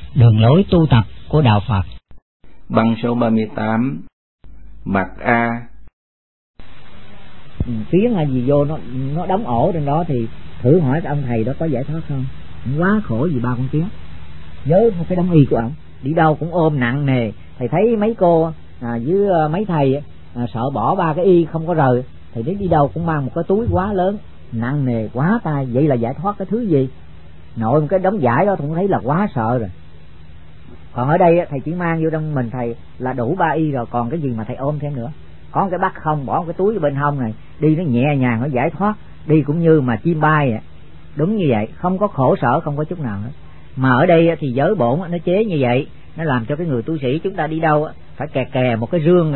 Đường lối tu tập của Đạo Phật. Băng số 38. Mặt A. Tiếng hay gì vô nó đóng ổ trên đó thì thử hỏi cái ông thầy đó có giải thoát không. Quá khổ gì ba con tiếng với một cái đống y của ông, đi đâu cũng ôm nặng nề. Thầy thấy mấy cô với mấy thầy sợ bỏ ba cái y không có rời, thầy thấy đi đâu cũng mang một cái túi quá lớn nặng nề quá tay. Vậy là giải thoát cái thứ gì? Nội một cái đống vải đó cũng thấy là quá sợ rồi. Còn ở đây thầy chỉ mang vô trong mình thầy là đủ 3 y rồi, còn cái gì mà thầy ôm thêm nữa. Có cái bắt không, bỏ cái túi bên hông này, đi nó nhẹ nhàng, nó giải thoát, đi cũng như mà chim bay vậy. Đúng như vậy, không có khổ sở, không có chút nào hết. Mà ở đây thì giới bổn nó chế như vậy, nó làm cho cái người tu sĩ chúng ta đi đâu phải kè một cái rương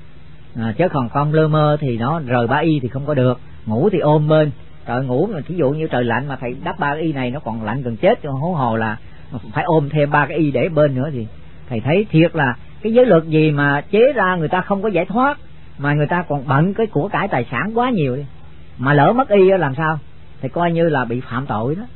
chứ còn không lơ mơ thì nó rời 3 y thì không có được. Ngủ thì ôm bên, trời ngủ mà thí dụ như trời lạnh mà thầy đắp 3 y này nó còn lạnh gần chết, hố hồ là phải ôm thêm 3 cái y để bên nữa. Thì thầy thấy thiệt là cái giới luật gì mà chế ra người ta không có giải thoát, mà người ta còn bận cái của cải tài sản quá nhiều đi, mà lỡ mất y làm sao thì coi như là bị phạm tội đó.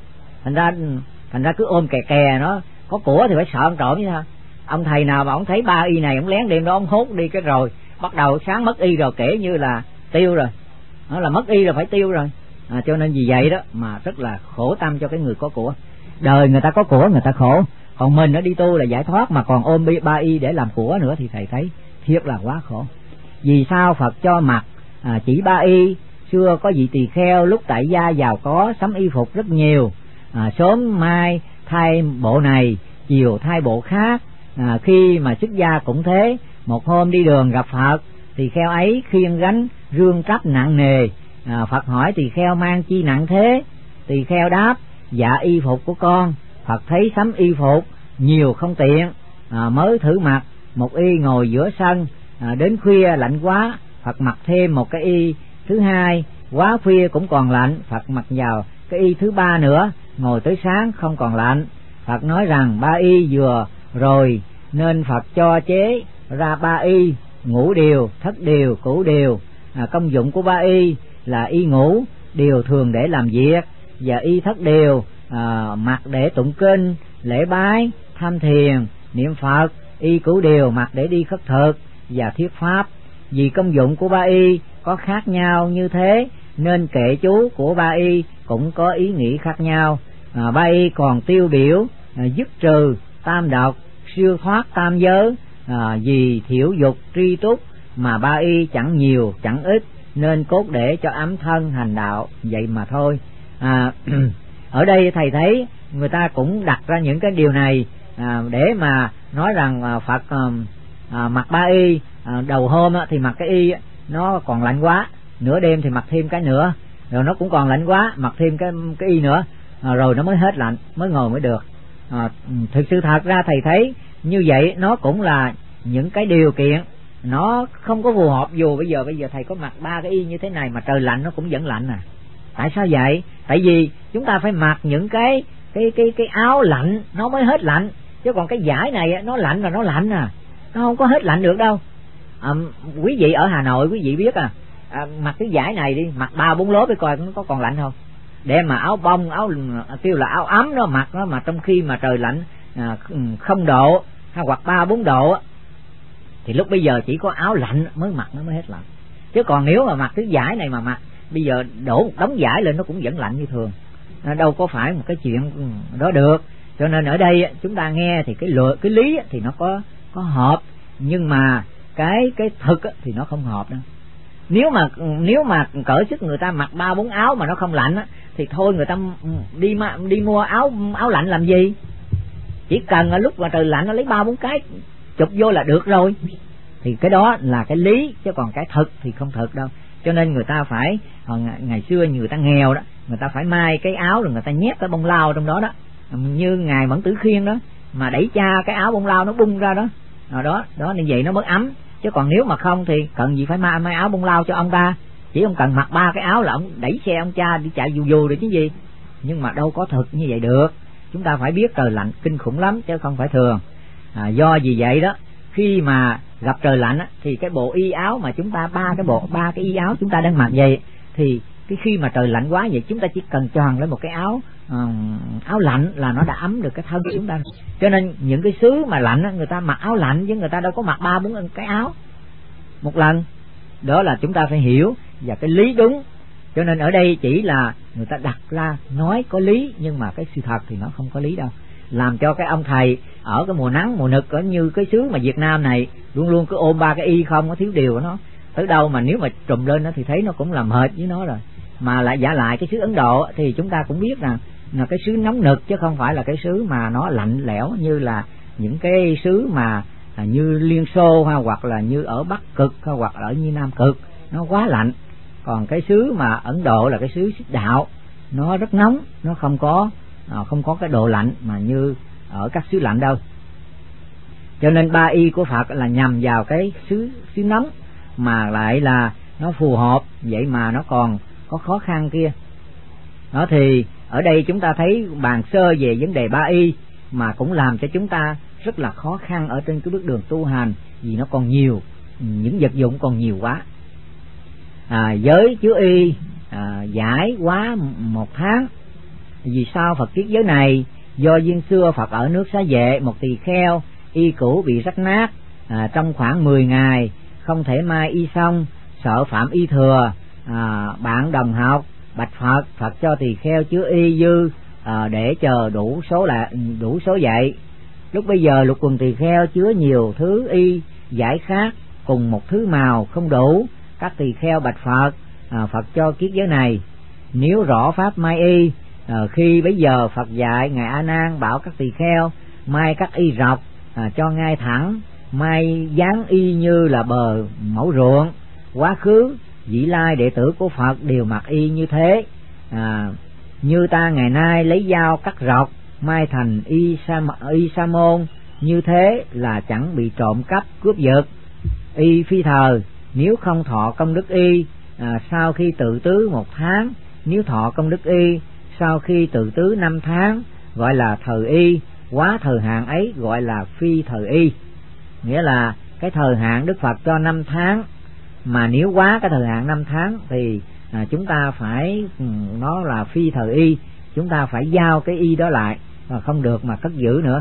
Thành ra cứ ôm kè nó, có của thì phải sợ ông trộm chứ sao. Ông thầy nào mà ông thấy 3 y này ông lén đêm đó ông hốt đi cái rồi bắt đầu sáng mất y rồi kể như là tiêu rồi, nó là mất y rồi phải tiêu rồi. Cho nên vì vậy đó mà rất là khổ tâm cho cái người có của. Đời người ta có của người ta khổ, còn mình nó đi tu là giải thoát mà còn ôm 3 y để làm của nữa thì thầy thấy thiệt là quá khổ. Vì sao Phật cho mặc chỉ 3 y? Xưa có vị tỳ kheo lúc tại gia giàu có sắm y phục rất nhiều, sớm mai thay bộ này, chiều thay bộ khác. Khi mà xuất gia cũng thế. Một hôm đi đường gặp Phật, tỳ kheo ấy khiêng gánh rương trách nặng nề. Phật hỏi tỳ kheo mang chi nặng thế? Tỳ kheo đáp: dạ y phục của con. Phật thấy sắm y phục nhiều không tiện, mới thử mặc một y ngồi giữa sân. Đến khuya lạnh quá, Phật mặc thêm một cái y thứ hai. Quá khuya cũng còn lạnh, Phật mặc vào cái y thứ 3 nữa, ngồi tới sáng không còn lạnh. Phật nói rằng 3 y vừa rồi nên Phật cho chế ra 3 y: ngũ điều, thất điều, cửu điều. Công dụng của 3 y là y ngũ điều thường để làm việc, và y thất điều mặc để tụng kinh, lễ bái, tham thiền, niệm Phật. Y cửu điều mặc để đi khất thực và thuyết pháp. Vì công dụng của 3 y có khác nhau như thế nên kệ chú của 3 y cũng có ý nghĩa khác nhau. 3 y còn tiêu biểu dứt trừ tam độc, siêu thoát tam giới. Vì thiểu dục tri túc mà 3 y chẳng nhiều chẳng ít, nên cốt để cho ấm thân hành đạo vậy mà thôi. Ở đây thầy thấy người ta cũng đặt ra những cái điều này để mà nói rằng Phật mặc 3 y, đầu hôm thì mặc cái y nó còn lạnh quá, nửa đêm thì mặc thêm cái nữa, rồi nó cũng còn lạnh quá mặc thêm cái y nữa, rồi nó mới hết lạnh, mới ngồi mới được. Thực sự thật ra thầy thấy như vậy nó cũng là những cái điều kiện nó không có phù hợp. Dù bây giờ thầy có mặc 3 cái y như thế này mà trời lạnh nó cũng vẫn lạnh. Tại sao vậy? Tại vì chúng ta phải mặc những cái áo lạnh nó mới hết lạnh, chứ còn cái vải này nó lạnh là nó lạnh nó không có hết lạnh được đâu. Quý vị ở Hà Nội quý vị biết mặc cái vải này đi, mặc 3-4 lốp để coi nó có còn lạnh không. Đem mà áo bông, áo kêu là áo ấm đó mặc nó, mà trong khi mà trời lạnh 0 độ hay hoặc 3-4 độ thì lúc bây giờ chỉ có áo lạnh mới mặc nó mới hết lạnh. Chứ còn nếu mà mặc cái vải này mà mặc bây giờ đổ một đống vải lên nó cũng vẫn lạnh như thường, đâu có phải một cái chuyện đó được. Cho nên ở đây chúng ta nghe thì cái lý thì nó có hợp, nhưng mà cái thực thì nó không hợp đâu. Nếu mà cỡ sức người ta mặc 3-4 áo mà nó không lạnh thì thôi người ta đi mua áo lạnh làm gì? Chỉ cần lúc mà trời lạnh nó lấy 3-4 cái chụp vô là được rồi. Thì cái đó là cái lý, chứ còn cái thực thì không thực đâu. Cho nên người ta phải, ngày xưa người ta nghèo đó, người ta phải may cái áo rồi người ta nhét cái bông lau trong đó đó, như ngài Mẫn Tử Khiên đó, mà đẩy cha cái áo bông lau nó bung ra đó. Đó như vậy nó mới ấm. Chứ còn nếu mà không thì cần gì phải may áo bông lau cho ông ta. Chỉ ông cần mặc 3 cái áo là ông đẩy xe ông cha đi chạy dù được chứ gì. Nhưng mà đâu có thực như vậy được. Chúng ta phải biết trời lạnh kinh khủng lắm chứ không phải thường. Do vì vậy đó, khi mà gặp trời lạnh thì cái bộ y áo mà chúng ta ba cái y áo chúng ta đang mặc vậy, thì khi mà trời lạnh quá vậy chúng ta chỉ cần choàng lên một cái áo áo lạnh là nó đã ấm được cái thân của chúng ta. Cho nên những cái xứ mà lạnh người ta mặc áo lạnh, chứ người ta đâu có mặc 3-4 cái áo một lần. Đó là chúng ta phải hiểu và cái lý đúng. Cho nên ở đây chỉ là người ta đặt ra nói có lý, nhưng mà cái sự thật thì nó không có lý đâu. Làm cho cái ông thầy ở cái mùa nắng mùa nực, ở như cái xứ mà Việt Nam này luôn luôn cứ ôm 3 cái y không, có thiếu điều nó tới đâu mà nếu mà trùm lên nó thì thấy nó cũng làm hệt với nó rồi. Mà lại giả lại cái xứ Ấn Độ thì chúng ta cũng biết rằng là cái xứ nóng nực, chứ không phải là cái xứ mà nó lạnh lẽo như là những cái xứ mà như Liên Xô hoặc là như ở Bắc Cực hoặc ở như Nam Cực, nó quá lạnh. Còn cái xứ mà Ấn Độ là cái xứ Xích Đạo, nó rất nóng, nó không có cái độ lạnh mà như ở các xứ lạnh đâu. Cho nên 3 y của Phật là nhằm vào cái xứ nóng, mà lại là nó phù hợp, vậy mà nó còn có khó khăn kia. Đó thì ở đây chúng ta thấy bàn sơ về vấn đề 3 y mà cũng làm cho chúng ta rất là khó khăn ở trên cái bước đường tu hành, vì nó còn nhiều, những vật dụng còn nhiều quá. Giới chứa y giải quá 1 tháng. Vì sao Phật thiết giới này? Do duyên xưa Phật ở nước Xá Vệ, một tỳ kheo y cũ bị rách nát, trong khoảng 10 ngày không thể mai y xong, sợ phạm y thừa. Bạn đồng học bạch Phật, Phật cho tỳ kheo chứa y dư để chờ đủ số dạy. Lúc bây giờ lục quần tỳ kheo chứa nhiều thứ y giải khác cùng một thứ màu không đủ. Các tỳ kheo bạch Phật, Phật cho kiết giới này. Nếu rõ pháp mai y, khi bấy giờ Phật dạy ngài A Nan bảo các tỳ kheo mai các y rọc, cho ngay thẳng, mai dáng y như là bờ mẫu ruộng. Quá khứ vị lai đệ tử của Phật đều mặc y như thế. Như ta ngày nay lấy dao cắt rọc, mai thành y sa môn, như thế là chẳng bị trộm cắp cướp giật. Y phi thờ, nếu không thọ công đức y, sau khi tự tứ 1 tháng, nếu thọ công đức y sau khi tự tứ 5 tháng, gọi là thờ y. Quá thời hạn ấy gọi là phi thờ y. Nghĩa là cái thời hạn Đức Phật cho 5 tháng, mà nếu quá cái thời hạn 5 tháng thì chúng ta phải, nó là phi thờ y, chúng ta phải giao cái y đó lại, và không được mà cất giữ nữa.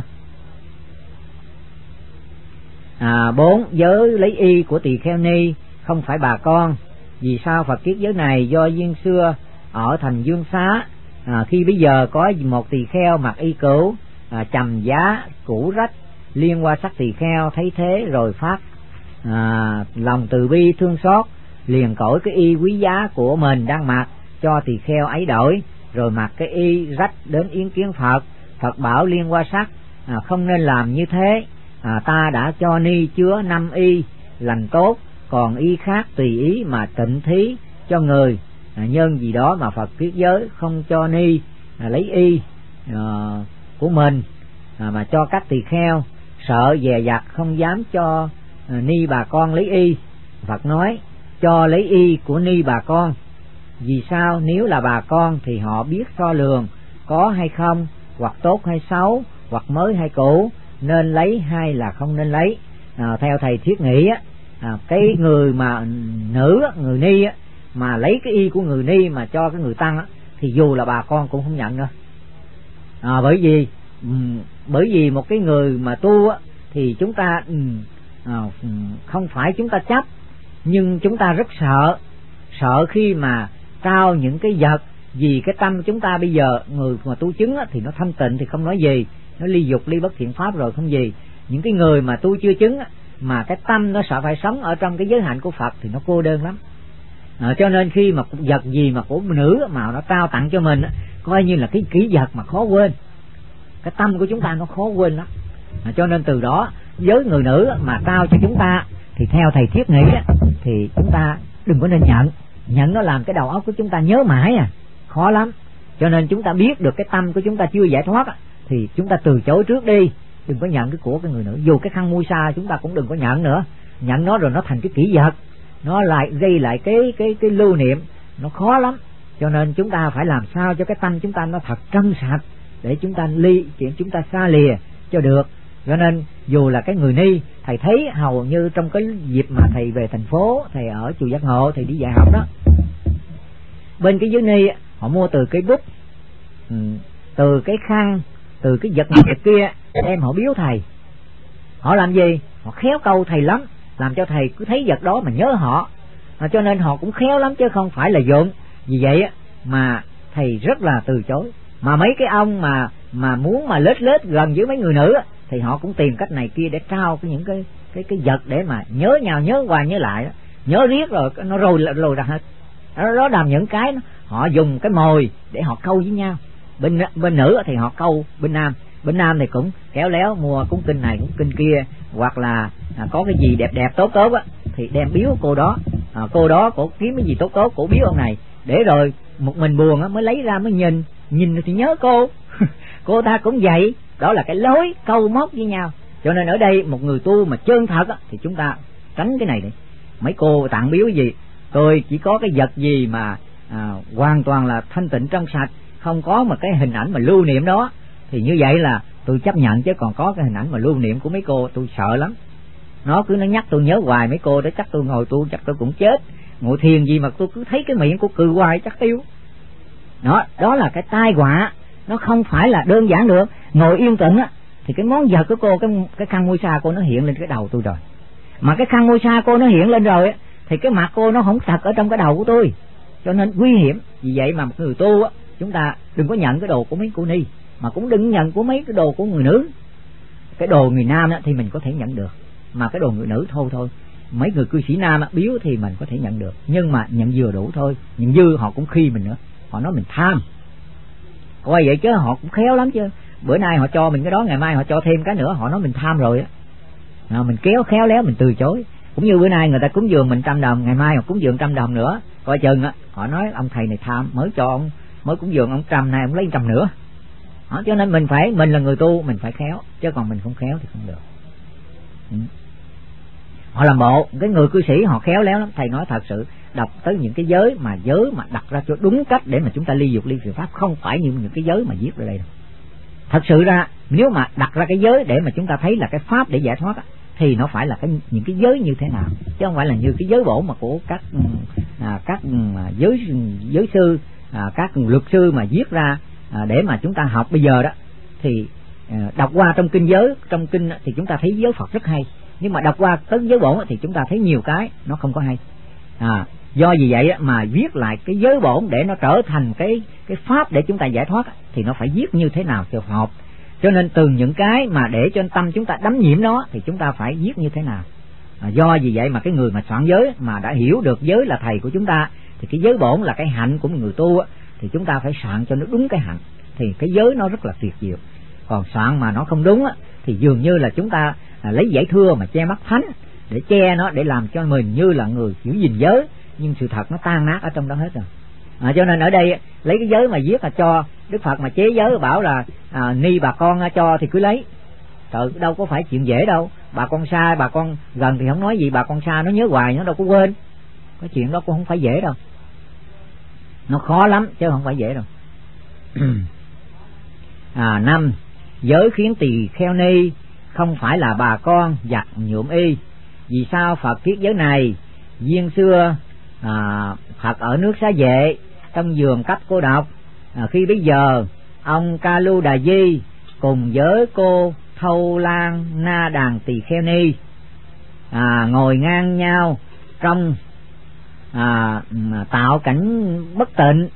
4. Giới lấy y của tỳ kheo ni, không phải bà con. Vì sao Phật kiết giới này? Do duyên xưa ở thành Dương Xá, khi bây giờ có một tỳ kheo mặc y cũ, trầm giá cũ rách, liên qua sắc tỳ kheo thấy thế rồi phát lòng từ bi thương xót, liền cởi cái y quý giá của mình đang mặc cho tỳ kheo ấy đổi, rồi mặc cái y rách đến yến kiến Phật. Phật bảo liên qua sắc, không nên làm như thế. Ta đã cho ni chứa 5 y lành tốt, còn y khác tùy ý mà tịnh thí cho người. Nhân gì đó mà Phật kiết giới không cho ni lấy y của mình, mà cho các tỳ kheo, sợ dè dặt không dám cho ni bà con lấy y. Phật nói cho lấy y của ni bà con. Vì sao? Nếu là bà con thì họ biết so lường có hay không, hoặc tốt hay xấu, hoặc mới hay cũ, nên lấy hay là không nên lấy. Theo thầy Thiết nghĩ cái người mà nữ, người ni mà lấy cái y của người ni mà cho cái người tăng thì dù là bà con cũng không nhận nữa. Bởi vì một cái người mà tu thì chúng ta không phải chúng ta chấp, nhưng chúng ta rất sợ khi mà trao những cái vật. Vì cái tâm chúng ta bây giờ, người mà tu chứng thì nó thanh tịnh thì không nói gì, nó ly dục ly bất thiện pháp rồi không gì. Những cái người mà tu chưa chứng mà cái tâm nó sợ phải sống ở trong cái giới hạnh của Phật thì nó cô đơn lắm. Cho nên khi mà vật gì mà của nữ mà nó trao tặng cho mình coi như là cái kỷ vật mà khó quên. Cái tâm của chúng ta nó khó quên lắm. Cho nên từ đó với người nữ mà trao cho chúng ta thì theo thầy Thiết nghĩ thì chúng ta đừng có nên nhận nó làm cái đầu óc của chúng ta nhớ mãi khó lắm. Cho nên chúng ta biết được cái tâm của chúng ta chưa giải thoát thì chúng ta từ chối trước đi, đừng có nhận cái của cái người nữ. Dù cái khăn mui sa chúng ta cũng đừng có nhận nữa, nhận nó rồi nó thành cái kỷ vật, nó lại gây lại cái lưu niệm, nó khó lắm. Cho nên chúng ta phải làm sao cho cái tâm chúng ta nó thật trong sạch để chúng ta chúng ta xa lìa cho được. Cho nên dù là cái người ni, thầy thấy hầu như trong cái dịp mà thầy về thành phố, thầy ở chùa Giác Ngộ, thầy đi dạy học đó, bên cái giới ni họ mua từ cây bút từ cái khăn, từ cái vật này kia đem họ biếu thầy. Họ làm gì? Họ khéo câu thầy lắm, làm cho thầy cứ thấy vật đó mà nhớ họ. Cho nên họ cũng khéo lắm chứ không phải là dộn. Vì vậy mà thầy rất là từ chối. Mà mấy cái ông mà muốn mà lết gần với mấy người nữ thì họ cũng tìm cách này kia để trao những cái vật để mà nhớ nhau, nhớ qua nhớ lại đó. Nhớ riết rồi nó rồi ra hết. Đó làm những cái họ dùng cái mồi để họ câu với nhau. Bên nữ thì họ câu bên nam thì cũng khéo léo mua cuốn kinh này cuốn kinh kia, hoặc là có cái gì đẹp tốt á thì đem biếu cô đó. Cô đó cổ kiếm cái gì tốt cổ biếu ông này, để rồi một mình buồn á mới lấy ra mới nhìn thì nhớ cô. Cô ta cũng vậy. Đó là cái lối câu móc với nhau. Cho nên ở đây một người tu mà chân thật á thì chúng ta tránh cái này đi. Mấy cô tặng biếu gì, tôi chỉ có cái vật gì mà hoàn toàn là thanh tịnh trong sạch, không có một cái hình ảnh mà lưu niệm đó, thì như vậy là tôi chấp nhận. Chứ còn có cái hình ảnh mà lưu niệm của mấy cô tôi sợ lắm. Nó nhắc tôi nhớ hoài mấy cô đó, chắc tôi ngồi tu chắc tôi cũng chết. Ngồi thiền gì mà tôi cứ thấy cái miệng của cừ hoài chắc tiêu. Đó là cái tai họa. Nó không phải là đơn giản được. Ngồi yên tĩnh á thì cái món vật của cô, cái khăn môi sa cô nó hiện lên cái đầu tôi rồi. Mà cái khăn môi sa cô nó hiện lên rồi á thì cái mặt cô nó không thật ở trong cái đầu của tôi, cho nên nguy hiểm. Vì vậy mà một người tu á, chúng ta đừng có nhận cái đồ của mấy cô ni, mà cũng đừng nhận của mấy cái đồ của người nữ. Cái đồ người nam á thì mình có thể nhận được, mà cái đồ người nữ thôi. Mấy người cư sĩ nam á, biếu thì mình có thể nhận được, nhưng mà nhận vừa đủ thôi. Nhận dư họ cũng khi mình nữa, họ nói mình tham. Coi vậy chứ họ cũng khéo lắm chứ. Bữa nay họ cho mình cái đó, ngày mai họ cho thêm cái nữa, họ nói mình tham rồi á. Mình khéo léo mình từ chối. Cũng như bữa nay người ta cúng dường mình 100 đồng, ngày mai họ cúng dường 100 đồng nữa, coi chừng á họ nói ông thầy này tham, mới cho ông, mới cúng dường ông 100, nay ông lấy 100 nữa. Cho nên mình là người tu mình phải khéo, chứ còn mình không khéo thì không được. Họ làm bộ, cái người cư sĩ họ khéo léo lắm. Thầy nói thật sự, đọc tới những cái giới mà đặt ra cho đúng cách để mà chúng ta ly dục ly thiện pháp, không phải như những cái giới mà viết ở đây đâu. Thật sự ra nếu mà đặt ra cái giới để mà chúng ta thấy là cái pháp để giải thoát thì nó phải là những cái giới như thế nào, chứ không phải là như cái giới bổ mà của các giới sư, các luật sư mà viết ra để mà chúng ta học bây giờ đó. Thì đọc qua trong kinh thì chúng ta thấy giới Phật rất hay, nhưng mà đọc qua tới giới bổn thì chúng ta thấy nhiều cái nó không có hay. Do vì vậy mà viết lại cái giới bổn để nó trở thành cái pháp để chúng ta giải thoát thì nó phải viết như thế nào cho hợp. Cho nên từ những cái mà để cho tâm chúng ta đắm nhiễm nó thì chúng ta phải viết như thế nào. Do vì vậy mà cái người mà soạn giới mà đã hiểu được giới là thầy của chúng ta thì cái giới bổn là cái hạnh của một người tu thì chúng ta phải soạn cho nó đúng cái hạnh, thì cái giới nó rất là tuyệt diệu. Còn soạn mà nó không đúng thì dường như là chúng ta lấy giải thưa mà che mắt thánh để che nó, để làm cho mình như là người giữ gìn giới, nhưng sự thật nó tan nát ở trong đó hết rồi. Cho nên ở đây lấy cái giới mà viết là cho Đức Phật mà chế giới bảo là ni bà con cho thì cứ lấy. Trời, đâu có phải chuyện dễ đâu. Bà con xa, bà con gần thì không nói gì, bà con xa nó nhớ hoài, nó đâu có quên. Cái chuyện đó cũng không phải dễ đâu, nó khó lắm chứ không phải dễ đâu. 5. Giới khiến tỳ kheo ni không phải là bà con giặt nhuộm y. Vì sao Phật thiết giới này? Duyên xưa Phật ở nước Xá Vệ trong vườn cấp cô độc, khi bấy giờ ông Ca Lu Đà Di cùng với cô Thâu Lan Na Đàn Tỳ Kheo Ni ngồi ngang nhau trong tạo cảnh bất tịnh.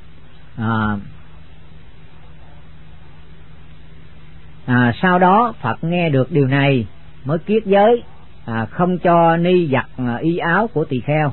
Sau đó Phật nghe được điều này mới kiết giới không cho ni giặt y áo của tỳ kheo.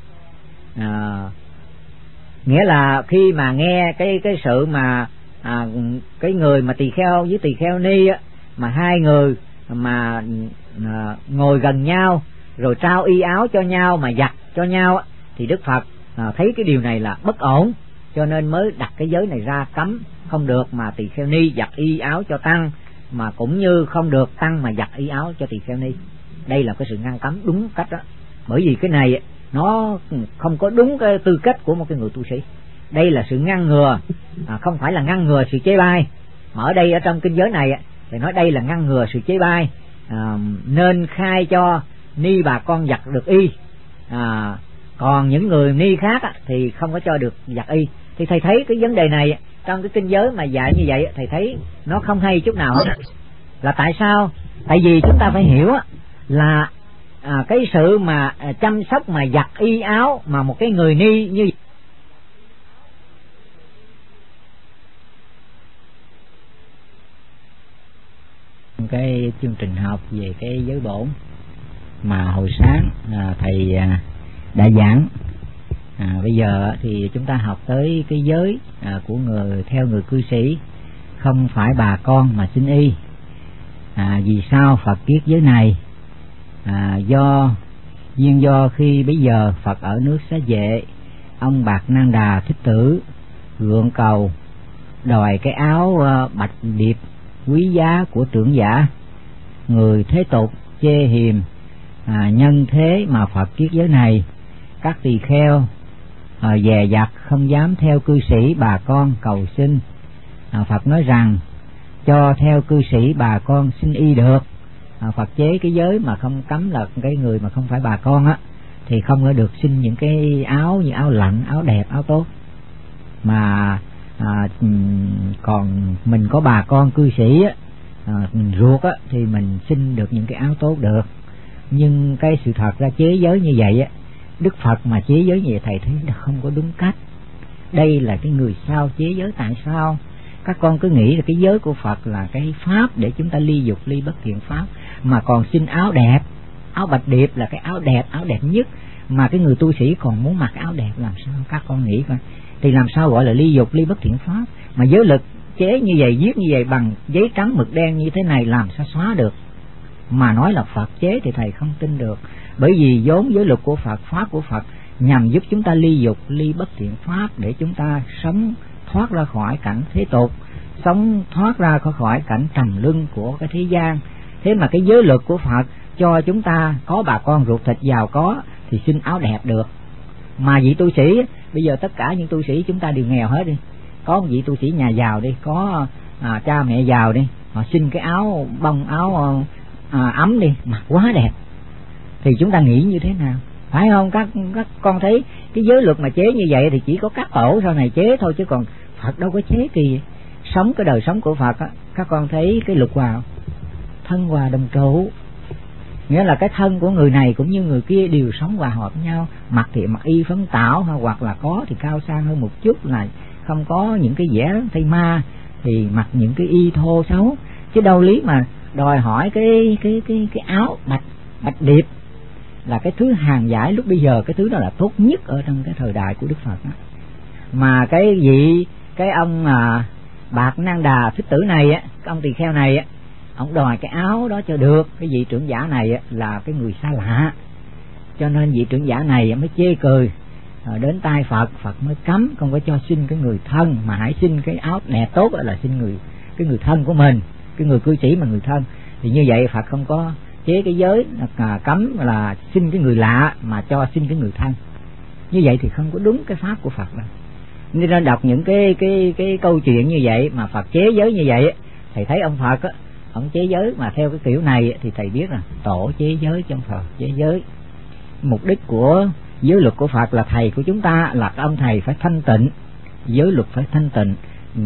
Nghĩa là khi mà nghe cái sự mà cái người mà tỳ kheo với tỳ kheo ni mà hai người mà ngồi gần nhau rồi trao y áo cho nhau mà giặt cho nhau thì Đức Phật thấy cái điều này là bất ổn, cho nên mới đặt cái giới này ra cấm không được mà tỳ kheo ni giặt y áo cho tăng, mà cũng như không được tăng mà giặt y áo cho tỳ kheo ni. Đây là cái sự ngăn cấm đúng cách đó. Bởi vì cái này nó không có đúng cái tư cách của một cái người tu sĩ. Đây là sự ngăn ngừa, không phải là ngăn ngừa sự chế bai. Mà ở đây ở trong kinh giới này thì nói đây là ngăn ngừa sự chế bai, nên khai cho ni bà con giặt được y, còn những người ni khác thì không có cho được giặt y. Thì thầy thấy cái vấn đề này trong cái kinh giới mà dạy như vậy thầy thấy nó không hay chút nào hết. Là tại sao? Tại vì chúng ta phải hiểu là cái sự mà chăm sóc mà giặt y áo mà một cái người ni như cái chương trình học về cái giới bổn mà hồi sáng thầy đã giảng. Bây giờ thì chúng ta học tới cái giới của theo người cư sĩ, không phải bà con mà xin y. Vì sao Phật kiết giới này? Do khi bây giờ Phật ở nước Xá Vệ, ông Bạc Nan Đà Thích Tử gượng cầu đòi cái áo bạch điệp quý giá của trưởng giả. Người thế tục chê hiềm, nhân thế mà Phật kiết giới này. Các tỳ kheo dè dặt không dám theo cư sĩ bà con cầu xin. Phật nói rằng cho theo cư sĩ bà con xin y được. Phật chế cái giới mà không cấm là cái người mà không phải bà con á thì không có được xin những cái áo như áo lạnh, áo đẹp, áo tốt. Mà còn mình có bà con cư sĩ á, ruột á thì mình xin được những cái áo tốt được. Nhưng cái sự thật ra chế giới như vậy á, Đức Phật mà chế giới như vậy thầy thấy là không có đúng cách. Đây là cái người sao chế giới. Tại sao? Các con cứ nghĩ là cái giới của Phật là cái pháp để chúng ta ly dục ly bất thiện pháp, mà còn xin áo đẹp, áo bạch điệp là cái áo đẹp nhất, mà cái người tu sĩ còn muốn mặc áo đẹp, làm sao? Các con nghĩ coi, thì làm sao gọi là ly dục ly bất thiện pháp? Mà giới lực chế như vậy, viết như vậy bằng giấy trắng mực đen như thế này làm sao xóa được? Mà nói là Phật chế thì thầy không tin được. Bởi vì vốn giới luật của Phật, pháp của Phật nhằm giúp chúng ta ly dục ly bất thiện pháp, để chúng ta sống thoát ra khỏi cảnh thế tục, sống thoát ra khỏi cảnh trầm luân của cái thế gian. Thế mà cái giới luật của Phật cho chúng ta có bà con ruột thịt giàu có thì xin áo đẹp được. Mà vị tu sĩ, bây giờ tất cả những tu sĩ chúng ta đều nghèo hết đi, có một vị tu sĩ nhà giàu đi, có cha mẹ giàu đi, họ xin cái áo bông, áo ấm đi, mặc quá đẹp, thì chúng ta nghĩ như thế nào? Phải không? Các con thấy cái giới luật mà chế như vậy thì chỉ có các tổ sau này chế thôi, chứ còn Phật đâu có chế kỳ. Sống cái đời sống của Phật á, các con thấy cái luật hòa thân hòa đồng trụ, nghĩa là cái thân của người này cũng như người kia đều sống hòa hợp với nhau. Mặc thì mặc y phấn tảo, hoặc là có thì cao sang hơn một chút, là không có những cái vẻ thây ma, thì mặc những cái y thô xấu. Chứ đâu lý mà đòi hỏi cái áo bạch điệp là cái thứ hàng giải lúc bây giờ, cái thứ đó là tốt nhất ở trong cái thời đại của Đức Phật đó. Mà cái ông Bạc Nan Đà Thích Tử này á, cái ông tỳ kheo này á, ông đòi cái áo đó cho được. Cái vị trưởng giả này á, là cái người xa lạ, cho nên vị trưởng giả này mới chê cười. Đến tai Phật, Phật mới cấm không có cho xin cái người thân, mà hãy xin cái áo đẹp tốt là xin cái người thân của mình, cái người cư sĩ mà người thân. Thì như vậy Phật không có chế cái giới cấm là xin cái người lạ, mà cho xin cái người thân. Như vậy thì không có đúng cái pháp của Phật đâu. Nên ra đọc những cái câu chuyện như vậy mà Phật chế giới như vậy, thầy thấy ông Phật á, ông chế giới mà theo cái kiểu này thì thầy biết là tổ chế giới trong Phật chế giới. Mục đích của giới luật của Phật là thầy của chúng ta là ông thầy phải thanh tịnh, giới luật phải thanh tịnh,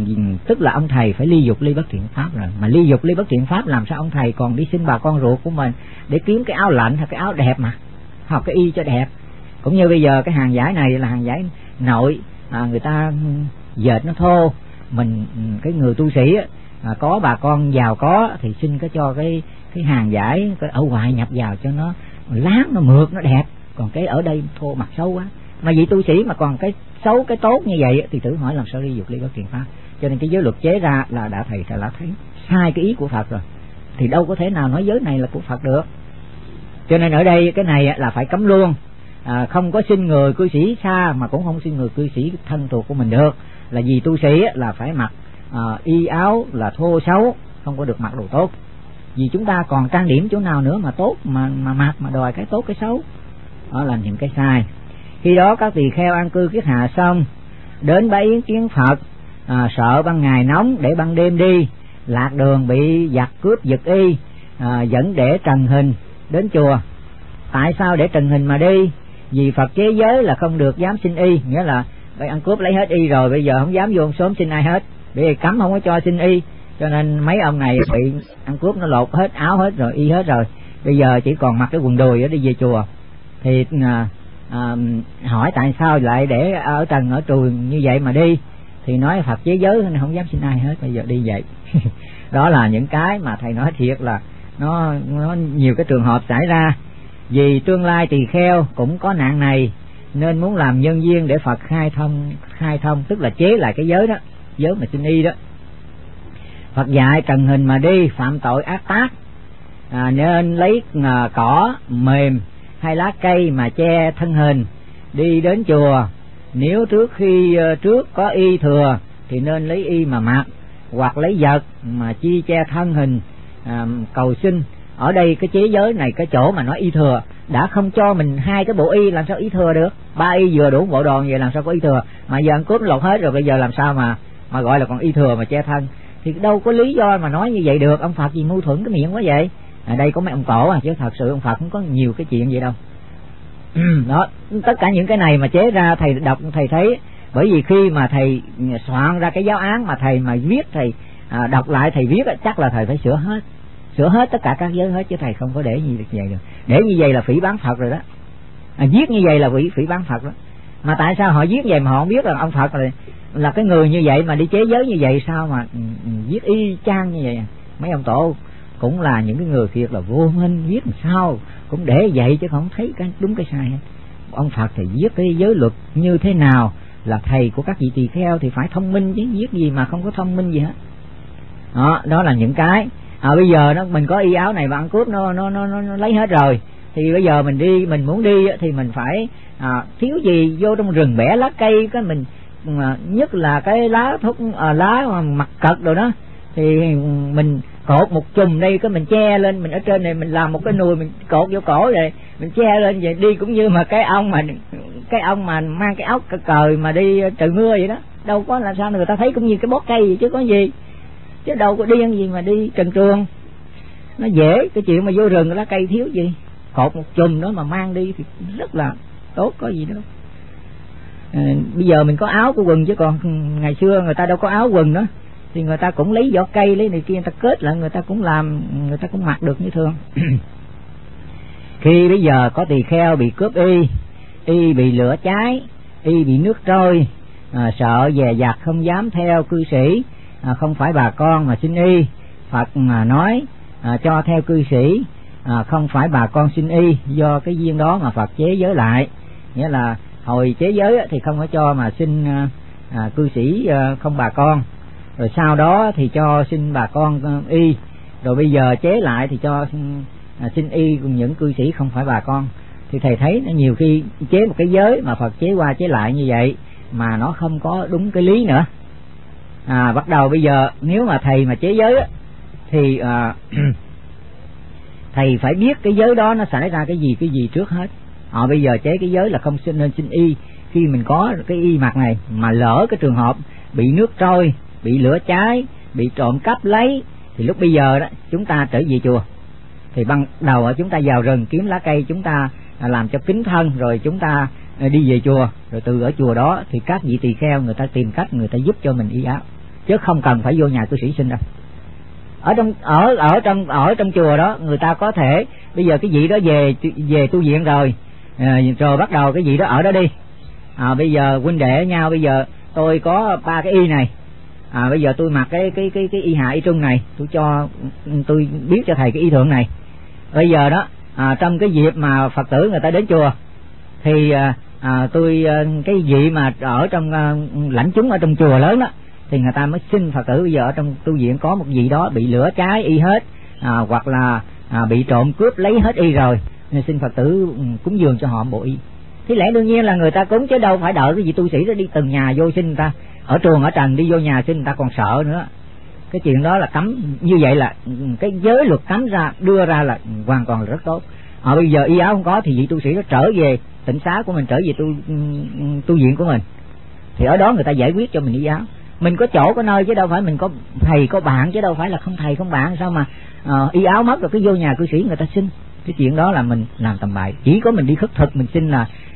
tức là ông thầy phải ly dục ly bất thiện pháp rồi. Mà ly dục ly bất thiện pháp làm sao ông thầy còn đi xin bà con ruột của mình để kiếm cái áo lạnh hay cái áo đẹp mà, hoặc cái y cho đẹp. Cũng như bây giờ cái hàng giải này là hàng giải nội, người ta dệt nó thô, mình cái người tu sĩ có bà con giàu có thì xin cái cho cái hàng giải cái ở ngoài nhập vào cho nó láng, nó mượt, nó đẹp. Còn cái ở đây thô mặt xấu quá. Mà vị tu sĩ mà còn cái xấu cái tốt như vậy thì thử hỏi làm sao ly dục ly bất thiện pháp. Cho nên cái giới luật chế ra là đã thầy đã thấy sai cái ý của Phật rồi, thì đâu có thể nào nói giới này là của Phật được. Cho nên ở đây cái này là phải cấm luôn. Không có xin người cư sĩ xa, mà cũng không xin người cư sĩ thân thuộc của mình được. Là vì tu sĩ là phải mặc y áo là thô xấu, không có được mặc đồ tốt. Vì chúng ta còn trang điểm chỗ nào nữa mà tốt mà mặc, mà đòi cái tốt cái xấu, đó là những cái sai. Khi đó các tỳ kheo an cư kiết hạ xong, đến bái yến kiến Phật, sợ ban ngày nóng để ban đêm đi, lạc đường bị giặc cướp giật y, dẫn để trần hình đến chùa. Tại sao để trần hình mà đi? Vì Phật chế giới là không được dám xin y, nghĩa là Bây ăn cướp lấy hết y rồi, bây giờ không dám vô sớm xin ai hết, bởi vì cấm không có cho xin y, cho nên mấy ông này bị ăn cướp nó lột hết áo hết rồi, y hết rồi, bây giờ chỉ còn mặc cái quần đùi để đi về chùa. Thì hỏi tại sao lại để ở trần ở trường như vậy mà đi, thì nói Phật chế giới không dám xin ai hết, bây giờ đi vậy. Đó là những cái mà thầy nói thiệt là nó nhiều cái trường hợp xảy ra. Vì tương lai tỳ kheo cũng có nạn này, nên muốn làm nhân duyên để Phật khai thông, tức là chế lại cái giới đó, giới mà xin y đó. Phật dạy trần hình mà đi phạm tội ác tác, nên lấy cỏ mềm hay lá cây mà che thân hình đi đến chùa. Nếu trước có y thừa thì nên lấy y mà mặc, hoặc lấy vật mà chi che thân hình cầu xin. Ở đây cái chế giới này, cái chỗ mà nói y thừa đã không cho mình hai cái bộ y, làm sao y thừa được? 3 y vừa đủ bộ đồ vậy làm sao có y thừa? Mà giờ ăn cướp lột hết rồi, bây giờ làm sao mà gọi là còn y thừa mà che thân? Thì đâu có lý do mà nói như vậy được. Ông Phật gì mâu thuẫn cái miệng quá vậy? Ở đây có mấy ông tổ chứ thật sự ông Phật không có nhiều cái chuyện vậy đâu. Đó, tất cả những cái này mà chế ra thầy đọc thầy thấy, bởi vì khi mà thầy soạn ra cái giáo án mà thầy mà viết, thầy đọc lại thầy viết chắc là thầy phải sửa hết tất cả các giới hết, chứ thầy không có để như vậy được. Để như vậy là phỉ báng Phật rồi đó. Viết như vậy là phỉ báng Phật đó. Mà tại sao họ viết vậy mà họ không biết là ông Phật là cái người như vậy mà đi chế giới như vậy, sao mà viết y chang như vậy? Mấy ông tổ cũng là những cái người thiệt là vô minh, viết làm sao cũng để vậy chứ không thấy cái đúng cái sai hết. Ông Phật thì viết cái giới luật như thế nào, là thầy của các vị tỳ kheo thì phải thông minh chứ, viết gì mà không có thông minh gì hết. Đó là những cái bây giờ mình có y áo này mà ăn cướp nó lấy hết rồi, thì bây giờ mình muốn đi thì mình phải thiếu gì vô trong rừng bẻ lá cây, cái mình nhất là cái lá thuốc lá mặt cật rồi đó, thì mình cột một chùm đây, cái mình che lên, mình ở trên này mình làm một cái nùi mình cột vô cổ rồi mình che lên vậy đi, cũng như mà cái ông mà mang cái áo cờ mà đi trời mưa vậy đó, đâu có làm sao người ta thấy cũng như cái bó cây vậy chứ có gì, chứ đâu có điên gì mà đi trần truồng. Nó dễ, cái chuyện mà vô rừng lá cây thiếu gì, cột một chùm đó mà mang đi thì rất là tốt, có gì đâu. Bây giờ mình có áo của quần, chứ còn ngày xưa người ta đâu có áo quần đó, thì người ta cũng lấy vỏ cây lấy này kia, người ta kết lại, người ta cũng làm, người ta cũng mặc được như thường. Khi bây giờ có tỳ kheo bị cướp y bị lửa cháy, y bị nước trôi, sợ dè dặt không dám theo cư sĩ, không phải bà con mà xin y. Phật nói cho theo cư sĩ, không phải bà con xin y, do cái duyên đó mà Phật chế giới lại. Nghĩa là hồi chế giới thì không có cho mà xin cư sĩ không bà con, rồi sau đó thì cho xin bà con y, rồi bây giờ chế lại thì cho xin y cùng những cư sĩ không phải bà con. Thì thầy thấy nó nhiều khi chế một cái giới mà Phật chế qua chế lại như vậy mà nó không có đúng cái lý nữa. Bắt đầu bây giờ nếu mà thầy mà chế giới thì thầy phải biết cái giới đó nó xảy ra cái gì trước hết. Bây giờ chế cái giới là không nên xin y. Khi mình có cái y mặc này mà lỡ cái trường hợp bị nước trôi, bị lửa cháy, bị trộm cắp lấy, thì lúc bây giờ đó chúng ta trở về chùa, thì ban đầu chúng ta vào rừng kiếm lá cây, chúng ta làm cho kính thân, rồi chúng ta đi về chùa, rồi từ ở chùa đó thì các vị tỳ kheo người ta tìm cách người ta giúp cho mình y áo, chứ không cần phải vô nhà cư sĩ xin đâu. Ở trong chùa đó người ta có thể bây giờ cái vị đó về tu viện rồi, rồi bắt đầu cái vị đó ở đó đi. Bây giờ huynh đệ nhau, bây giờ tôi có 3 cái y này, bây giờ tôi mặc cái y hạ y trung này, tôi biết cho thầy cái y thượng này. Bây giờ đó trong cái dịp mà Phật tử người ta đến chùa thì cái vị mà ở trong lãnh chúng ở trong chùa lớn đó thì người ta mới xin Phật tử bây giờ ở trong tu viện có một vị đó bị lửa cháy y hết, hoặc là bị trộm cướp lấy hết y rồi, nên xin Phật tử cúng dường cho họ một bộ y. Thì lẽ đương nhiên là người ta cúng, chứ đâu phải đợi cái vị tu sĩ đó đi từng nhà vô xin người ta. Ở trường ở trần đi vô nhà xin người ta còn sợ nữa. Cái chuyện đó là cấm, như vậy là cái giới luật cấm ra đưa ra là hoàn toàn là rất tốt. Bây giờ y áo không có thì vị tu sĩ đó trở về tịnh xá của mình, trở về tu viện của mình, thì ở đó người ta giải quyết cho mình y áo. Mình có chỗ có nơi chứ đâu phải mình có thầy có bạn, chứ đâu phải là không thầy không bạn. Sao mà y áo mất rồi cứ vô nhà cư sĩ người ta xin. Cái chuyện đó là mình làm tầm bậy. Chỉ có mình đi khất thực mình xin là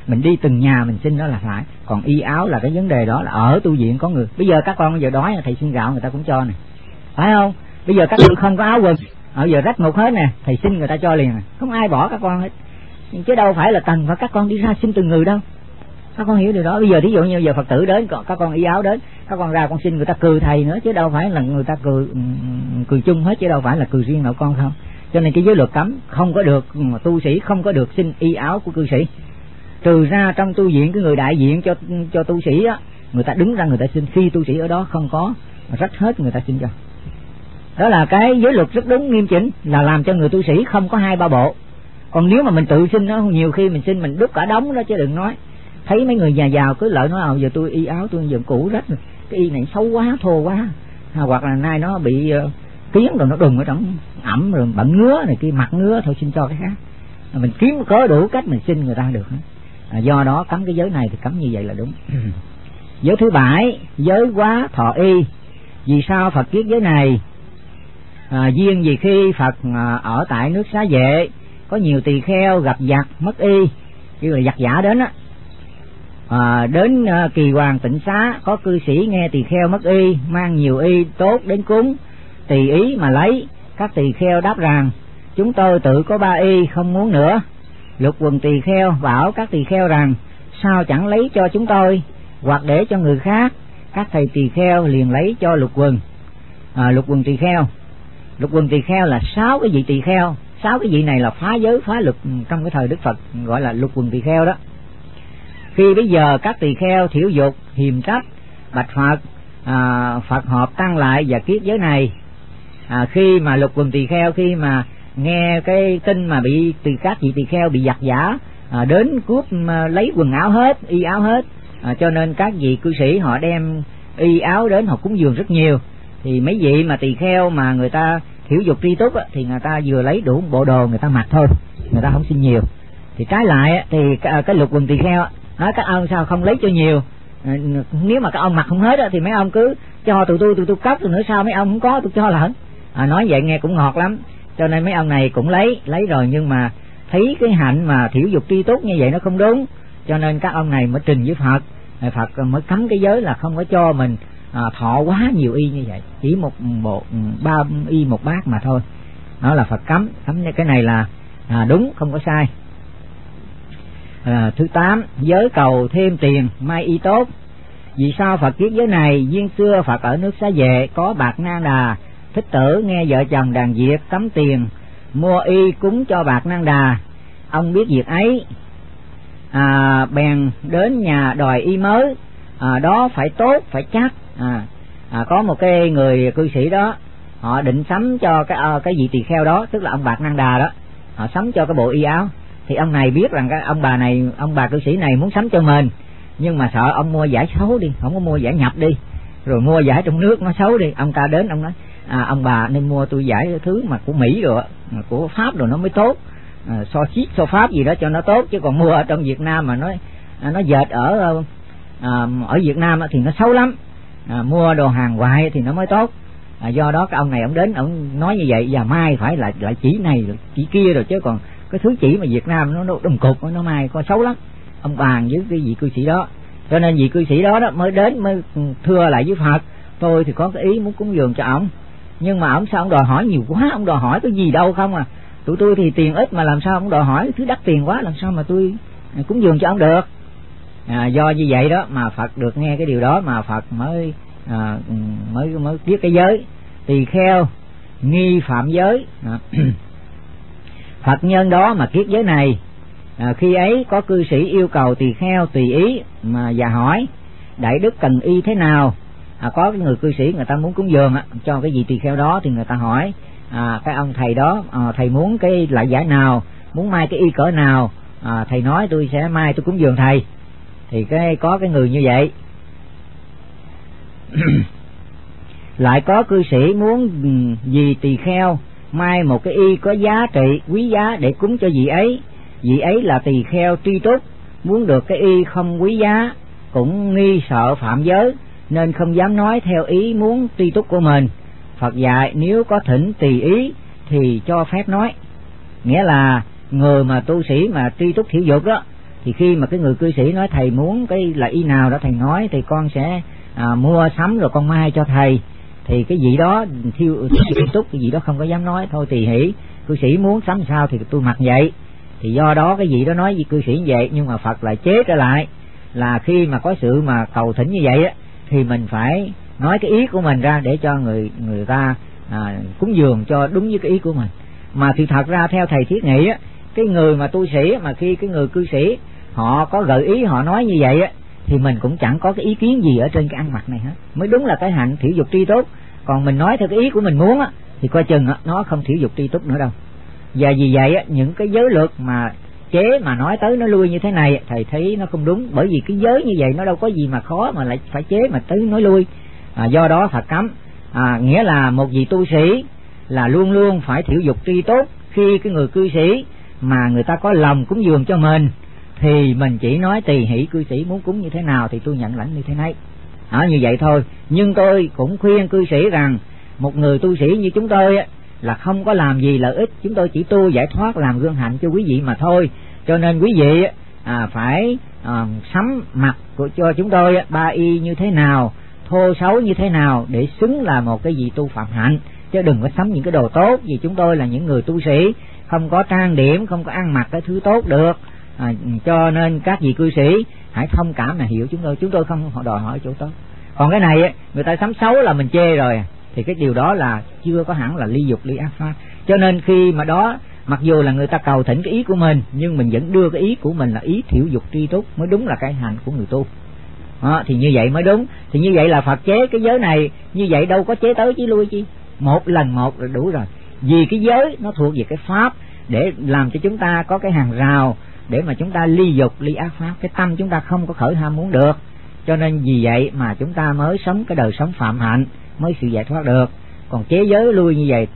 mình đi từng nhà mình xin đó là phải. Còn y áo là cái vấn đề đó là ở tu viện có người. Bây giờ các con bây giờ đói thầy xin gạo người ta cũng cho nè, phải không? Bây giờ các con không có áo quần, ở giờ rách một hết nè, thầy xin người ta cho liền, không ai bỏ các con hết, chứ đâu phải là cần phải các con đi ra xin từng người đâu. Các con hiểu điều đó. Bây giờ thí dụ như giờ Phật tử đến, các con y áo đến, các con ra con xin người ta cười thầy nữa, chứ đâu phải là người ta cười chung hết, chứ đâu phải là cười riêng nào con không. Cho nên cái giới luật cấm không có được, mà tu sĩ không có được xin y áo của cư sĩ, trừ ra trong tu viện cái người đại diện cho tu sĩ á, người ta đứng ra người ta xin, khi tu sĩ ở đó không có rách hết người ta xin cho. Đó là cái giới luật rất đúng nghiêm chỉnh, là làm cho người tu sĩ không có 2-3 bộ. Còn nếu mà mình tự xin đó, nhiều khi mình xin mình đúc cả đống đó, chứ đừng nói. Thấy mấy người nhà giàu cứ lợi nói giờ tôi y áo tôi giờ cũ rách rồi, cái y này xấu quá, thô quá, hoặc là nay nó bị kiến rồi nó đùng ở trong ẩm rồi bận ngứa này kia, mặt ngứa thôi xin cho cái khác. Mình kiếm có đủ cách mình xin người ta được. Do đó cấm cái giới này thì cấm như vậy là đúng. Giới thứ 7, giới quá thọ y. Vì sao Phật viết giới này? Duyên vì khi Phật ở tại nước Xá Vệ, có nhiều tỳ kheo gặp giặc mất y, kêu là giặc giả đến á. Đến Kỳ Hoàng Tịnh Xá, có cư sĩ nghe tỳ kheo mất y, mang nhiều y tốt đến cúng, tùy ý mà lấy. Các tỳ kheo đáp rằng chúng tôi tự có 3 y, không muốn nữa. Lục Quần tỳ kheo bảo các tỳ kheo rằng sao chẳng lấy cho chúng tôi hoặc để cho người khác. Các thầy tỳ kheo liền lấy cho Lục Quần. Lục Quần tỳ kheo, Lục Quần tỳ kheo là 6 cái vị tỳ kheo. 6 cái vị này là phá giới phá luật trong cái thời Đức Phật, gọi là Lục Quần tỳ kheo đó. Khi bây giờ các tỳ kheo thiểu dục hiềm trách bạch Phật, Phật họp tăng lại và kiết giới này. Khi mà Lục Quần tỳ kheo khi mà nghe cái tin mà bị các vị tỳ kheo bị giặc giả đến cướp lấy quần áo hết, y áo hết, cho nên các vị cư sĩ họ đem y áo đến họ cúng dường rất nhiều. Thì mấy vị mà tỳ kheo mà người ta thiểu dục tri túc thì người ta vừa lấy đủ bộ đồ người ta mặc thôi, người ta không xin nhiều. Thì trái lại thì cái Lục Quần tỳ kheo các ông sao không lấy cho nhiều? Nếu mà các ông mặc không hết thì mấy ông cứ cho tụi tôi cấp, rồi nữa sao mấy ông không có tôi cho lẫn. Nói vậy nghe cũng ngọt lắm. Cho nên mấy ông này cũng lấy rồi, nhưng mà thấy cái hạnh mà thiểu dục tri túc như vậy nó không đúng, cho nên các ông này mới trình với Phật. Phật mới cấm cái giới là không có cho mình thọ quá nhiều y như vậy, chỉ một bộ 3 y một bát mà thôi. Đó là Phật cấm cái này là đúng, không có sai. Thứ 8, giới cầu thêm tiền mai y tốt. Vì sao Phật viết giới này? Duyên xưa Phật ở nước Xá Vệ có Bạc Nan Đà Thích Tử nghe vợ chồng đàn Việt cắm tiền mua y cúng cho Bạc Nan Đà. Ông biết việc ấy, bèn đến nhà đòi y mới, đó phải tốt phải chắc. Có một cái người cư sĩ đó, họ định sắm cho cái vị tỳ kheo đó, tức là ông Bạc Nan Đà đó, họ sắm cho cái bộ y áo. Thì ông này biết rằng cái ông bà cư sĩ này muốn sắm cho mình, nhưng mà sợ ông mua giải xấu đi, không có mua giải nhập đi, rồi mua giải trong nước nó xấu đi. Ông ta đến ông nói ông bà nên mua tôi giải thứ mà của Mỹ rồi của Pháp rồi nó mới tốt, so Pháp gì đó cho nó tốt, chứ còn mua ở trong Việt Nam mà nó dệt ở Việt Nam thì nó xấu lắm. Mua đồ hàng ngoại thì nó mới tốt. Do đó cái ông này ông đến ông nói như vậy, và mai phải lại chỉ này chỉ kia rồi, chứ còn cái thứ chỉ mà Việt Nam nó đồng cục nó mai có xấu lắm. Ông bàn với cái vị cư sĩ đó, cho nên vị cư sĩ đó mới đến mới thưa lại với Phật, tôi thì có cái ý muốn cúng dường cho ổng, nhưng mà ổng sao ổng đòi hỏi nhiều quá, ổng đòi hỏi cái gì đâu không tụi tôi thì tiền ít mà làm sao ổng đòi hỏi thứ đắt tiền quá, làm sao mà tôi cúng dường cho ổng được. Do như vậy đó mà Phật được nghe cái điều đó mà Phật mới viết cái giới tỳ kheo nghi phạm giới. Phật nhân đó mà kiết giới này. Khi ấy có cư sĩ yêu cầu tỳ kheo tùy ý mà và hỏi đại đức cần y thế nào. Có cái người cư sĩ người ta muốn cúng dường cho cái vị tỳ kheo đó thì người ta hỏi cái ông thầy đó, thầy muốn cái loại giải nào, muốn mai cái y cỡ nào. Thầy nói tôi sẽ mai tôi cúng dường thầy. Thì có cái người như vậy. Lại có cư sĩ muốn vì tỳ kheo mai một cái y có giá trị quý giá để cúng cho vị ấy. Vị ấy là tỳ kheo tri túc, muốn được cái y không quý giá, cũng nghi sợ phạm giới nên không dám nói theo ý muốn tri túc của mình. Phật dạy nếu có thỉnh tùy ý thì cho phép nói. Nghĩa là người mà tu sĩ mà tri túc thiểu dục đó, thì khi mà cái người cư sĩ nói thầy muốn cái là y nào đó thầy nói thì con sẽ mua sắm rồi con mai cho thầy, thì cái vị đó thiêu túc, cái vị đó không có dám nói thôi tùy hỷ, cư sĩ muốn sắm sao thì tôi mặc vậy. Thì do đó cái vị đó nói với cư sĩ như vậy, nhưng mà Phật lại chế trở lại là khi mà có sự mà cầu thỉnh như vậy á thì mình phải nói cái ý của mình ra để cho người ta cúng dường cho đúng với cái ý của mình. Mà thì thật ra theo thầy Thiết nghĩ á, cái người mà tu sĩ mà khi cái người cư sĩ họ có gợi ý, họ nói như vậy á thì mình cũng chẳng có cái ý kiến gì ở trên cái ăn mặc này hết, mới đúng là cái hạnh thiểu dục tri túc. Còn mình nói theo cái ý của mình muốn á thì coi chừng nó không thiểu dục tri túc nữa đâu. Và vì vậy á, những cái giới luật mà chế mà nói tới nói lui như thế này thầy thấy nó không đúng, bởi vì cái giới như vậy nó đâu có gì mà khó mà lại phải chế mà tới nói lui. Do đó Phật cấm. Nghĩa là một vị tu sĩ là luôn luôn phải thiểu dục tri túc. Khi cái người cư sĩ mà người ta có lòng cúng dường cho mình thì mình chỉ nói tùy hỷ, cư sĩ muốn cúng như thế nào thì tôi nhận lãnh như thế này. Như vậy thôi. Nhưng tôi cũng khuyên cư sĩ rằng một người tu sĩ như chúng tôi là không có làm gì lợi ích, chúng tôi chỉ tu giải thoát làm gương hạnh cho quý vị mà thôi. Cho nên quý vị phải sắm mặc cho chúng tôi ba y như thế nào, thô xấu như thế nào để xứng là một cái vị tu phạm hạnh, chứ đừng có sắm những cái đồ tốt, vì chúng tôi là những người tu sĩ không có trang điểm, không có ăn mặc cái thứ tốt được. Cho nên các vị cư sĩ hãy thông cảm là hiểu chúng tôi không đòi hỏi chỗ tốt. Còn cái này người ta sắm xấu là mình chê rồi, thì cái điều đó là chưa có hẳn là ly dục ly ác pháp. Cho nên khi mà đó, mặc dù là người ta cầu thỉnh cái ý của mình, nhưng mình vẫn đưa cái ý của mình là ý thiểu dục tri túc mới đúng là cái hành của người tu. Thì như vậy mới đúng. Thì như vậy là Phật chế cái giới này như vậy, đâu có chế tới chí lui chi, một lần một là đủ rồi. Vì cái giới nó thuộc về cái pháp để làm cho chúng ta có cái hàng rào để mà chúng ta ly dục ly ác pháp, cái tâm chúng ta không có khởi ham muốn được. Cho nên vì vậy mà chúng ta mới sống cái đời sống phạm hạnh, mới sự giải thoát được. Còn chế giới lui như vậy,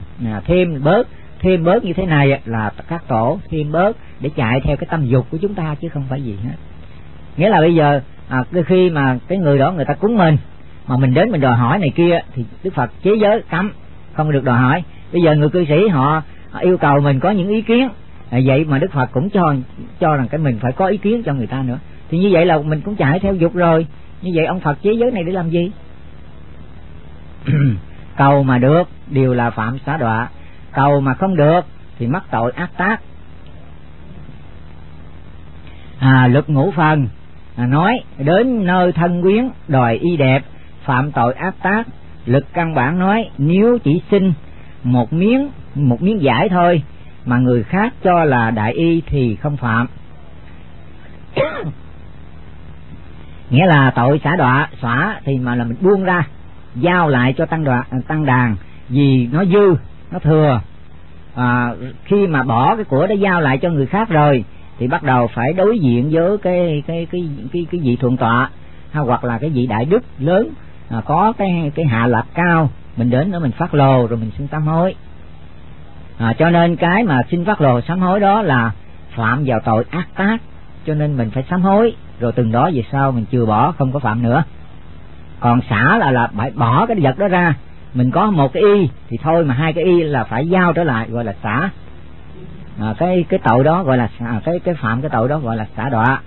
thêm bớt như thế này là các tổ thêm bớt để chạy theo cái tâm dục của chúng ta chứ không phải gì hết. Nghĩa là bây giờ khi mà cái người đó người ta cúng mình mà mình đến mình đòi hỏi này kia thì Đức Phật chế giới cấm, không được đòi hỏi. Bây giờ người cư sĩ họ yêu cầu mình có những ý kiến, vậy mà Đức Phật cũng cho rằng cái mình phải có ý kiến cho người ta nữa, thì như vậy là mình cũng chạy theo dục rồi. Như vậy ông Phật chế giới này để làm gì? Cầu mà được đều là phạm xả đọa, cầu mà không được thì mắc tội ác tác. Luật ngũ phần nói đến nơi thân quyến đòi y đẹp phạm tội ác tác. Luật căn bản nói nếu chỉ xin một miếng vải thôi mà người khác cho là đại y thì không phạm. Nghĩa là tội xả đọa, xóa thì mà là mình buông ra giao lại cho tăng đàn, vì nó dư nó thừa. Khi mà bỏ cái của đó giao lại cho người khác rồi thì bắt đầu phải đối diện với cái vị thượng tọa hoặc là cái vị đại đức lớn, có cái hạ lạc cao, mình đến đó mình phát lồ rồi mình xin sám hối. Cho nên cái mà xin phát lồ sám hối đó là phạm vào tội ác tác, cho nên mình phải sám hối rồi từng đó về sau mình chừa bỏ, không có phạm nữa. Còn xả là phải bỏ cái vật đó ra, mình có một cái y thì thôi, mà hai cái y là phải giao trở lại, gọi là xả. Cái tội đó gọi là cái phạm cái tội đó gọi là xả đọa.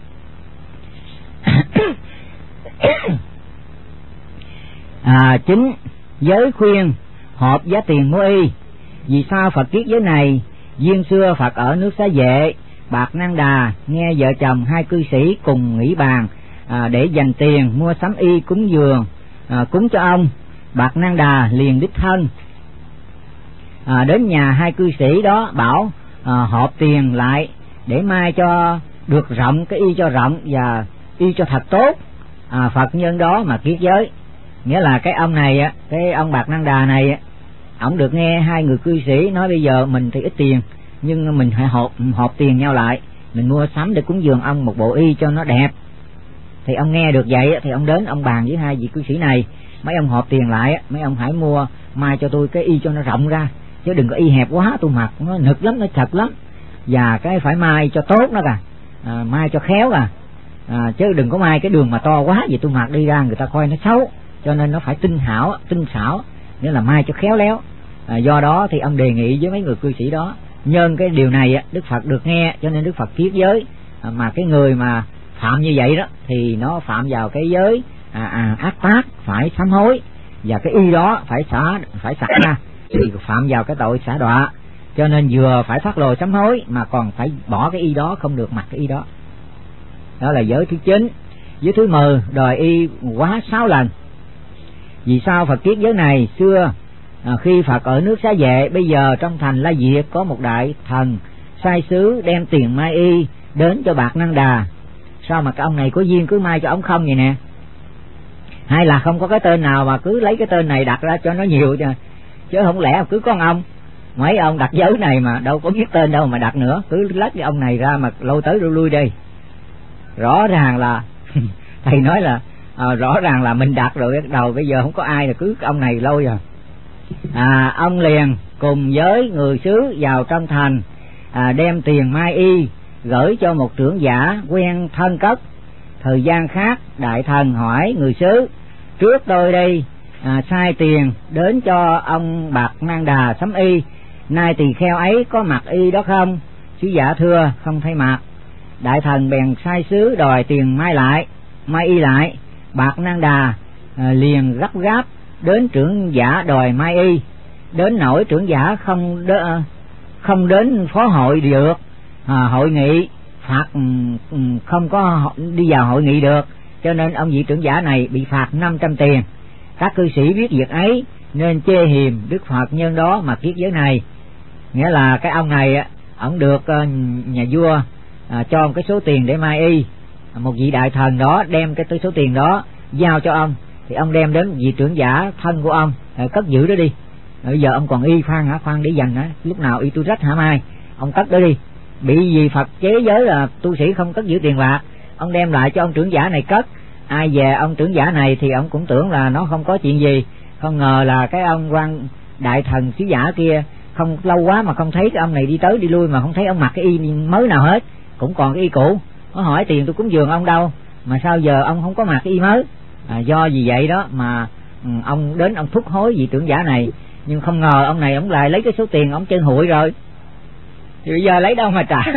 Chính giới khuyên hộp giá tiền mua y. Vì sao Phật kiết giới này? Duyên xưa Phật ở nước Xá Vệ, Bạc Năng Đà nghe vợ chồng hai cư sĩ cùng nghĩ bàn để dành tiền mua sắm y cúng dường, cúng cho ông. Bạc Năng Đà liền đích thân đến nhà hai cư sĩ đó bảo họp tiền lại để mai cho được rộng, cái y cho rộng và y cho thật tốt. Phật nhân đó mà kiết giới. Nghĩa là cái ông này, cái ông Bạc Năng Đà này, ổng được nghe hai người cư sĩ nói bây giờ mình thì ít tiền nhưng mình hãy họp tiền nhau lại, mình mua sắm để cúng dường ông một bộ y cho nó đẹp. Thì ông nghe được vậy thì ông đến ông bàn với hai vị cư sĩ này, mấy ông họp tiền lại, mấy ông hãy mua mai cho tôi cái y cho nó rộng ra, chứ đừng có y hẹp quá tôi mặc nó nực lắm, nó chật lắm, và cái phải mai cho tốt đó mai cho khéo chứ đừng có mai cái đường mà to quá vậy tôi mặc đi ra người ta coi nó xấu. Cho nên nó phải tinh xảo, nghĩa là mai cho khéo léo. Do đó thì ông đề nghị với mấy người cư sĩ đó, nhân cái điều này Đức Phật được nghe cho nên Đức Phật kiết giới mà cái người mà phạm như vậy đó thì nó phạm vào cái giới ác tác, phải sám hối, và cái y đó phải xả ra thì phạm vào cái tội xả đọa. Cho nên vừa phải phát lồ sám hối mà còn phải bỏ cái y đó, không được mặc cái y đó. Đó là giới thứ 9. Giới thứ 10, đòi y quá 6 lần. Vì sao Phật kiết giới này? Xưa khi Phật ở nước Xá Vệ, bây giờ trong thành La Diệt có một đại thần sai sứ đem tiền mai y đến cho Bạc Năng Đà. Sao mà cái ông này có duyên cứ mai cho ông không vậy nè? Hay là không có cái tên nào mà cứ lấy cái tên này đặt ra cho nó nhiều, chứ không lẽ cứ có ông mấy ông đặt dấu này mà đâu có biết tên đâu mà đặt nữa, cứ lách cái ông này ra mà lâu tới lâu lui đi. Rõ ràng là thầy nói là rõ ràng là mình đặt rồi, bắt đầu bây giờ không có ai là cứ ông này lâu rồi. Ông liền cùng với người xứ vào trong thành, đem tiền mai y gửi cho một trưởng giả quen thân cất. Thời gian khác đại thần hỏi người xứ: trước tôi đây sai tiền đến cho ông Bạc Năng Đà sắm y, nay tỳ kheo ấy có mặc y đó không? Sứ giả thưa không thấy mặc. Đại thần bèn sai sứ đòi tiền mai y lại. Bạc Năng Đà liền gấp gáp đến trưởng giả đòi mai y, đến nỗi trưởng giả không đến phó hội được hội nghị, phạt không có đi vào hội nghị được, cho nên ông vị trưởng giả này bị phạt 500 tiền. Các cư sĩ biết việc ấy nên chê hiềm Đức Phật nhân đó mà kiết giới này. Nghĩa là cái ông này ông được nhà vua cho một cái số tiền để mai y, một vị đại thần đó đem cái số tiền đó giao cho ông, thì ông đem đến vị trưởng giả thân của ông cất giữ đó đi. Bây giờ ông còn y khoan để dành lúc nào y tu rách hả mai, ông cất đó đi. Bị vì Phật chế giới là tu sĩ không cất giữ tiền bạc, ông đem lại cho ông trưởng giả này cất. Ai về ông trưởng giả này thì ông cũng tưởng là nó không có chuyện gì, không ngờ là cái ông quan đại thần sứ giả kia không lâu quá mà không thấy cái ông này đi tới đi lui, mà không thấy ông mặc cái y mới nào hết, cũng còn cái y cũ. Nó hỏi tiền tôi cúng dường ông đâu mà sao giờ ông không có mặc cái y mới? Do vì vậy đó mà ông đến ông thúc hối vị trưởng giả này, nhưng không ngờ ông này ông lại lấy cái số tiền ông chân hụi rồi, thì bây giờ lấy đâu mà trả.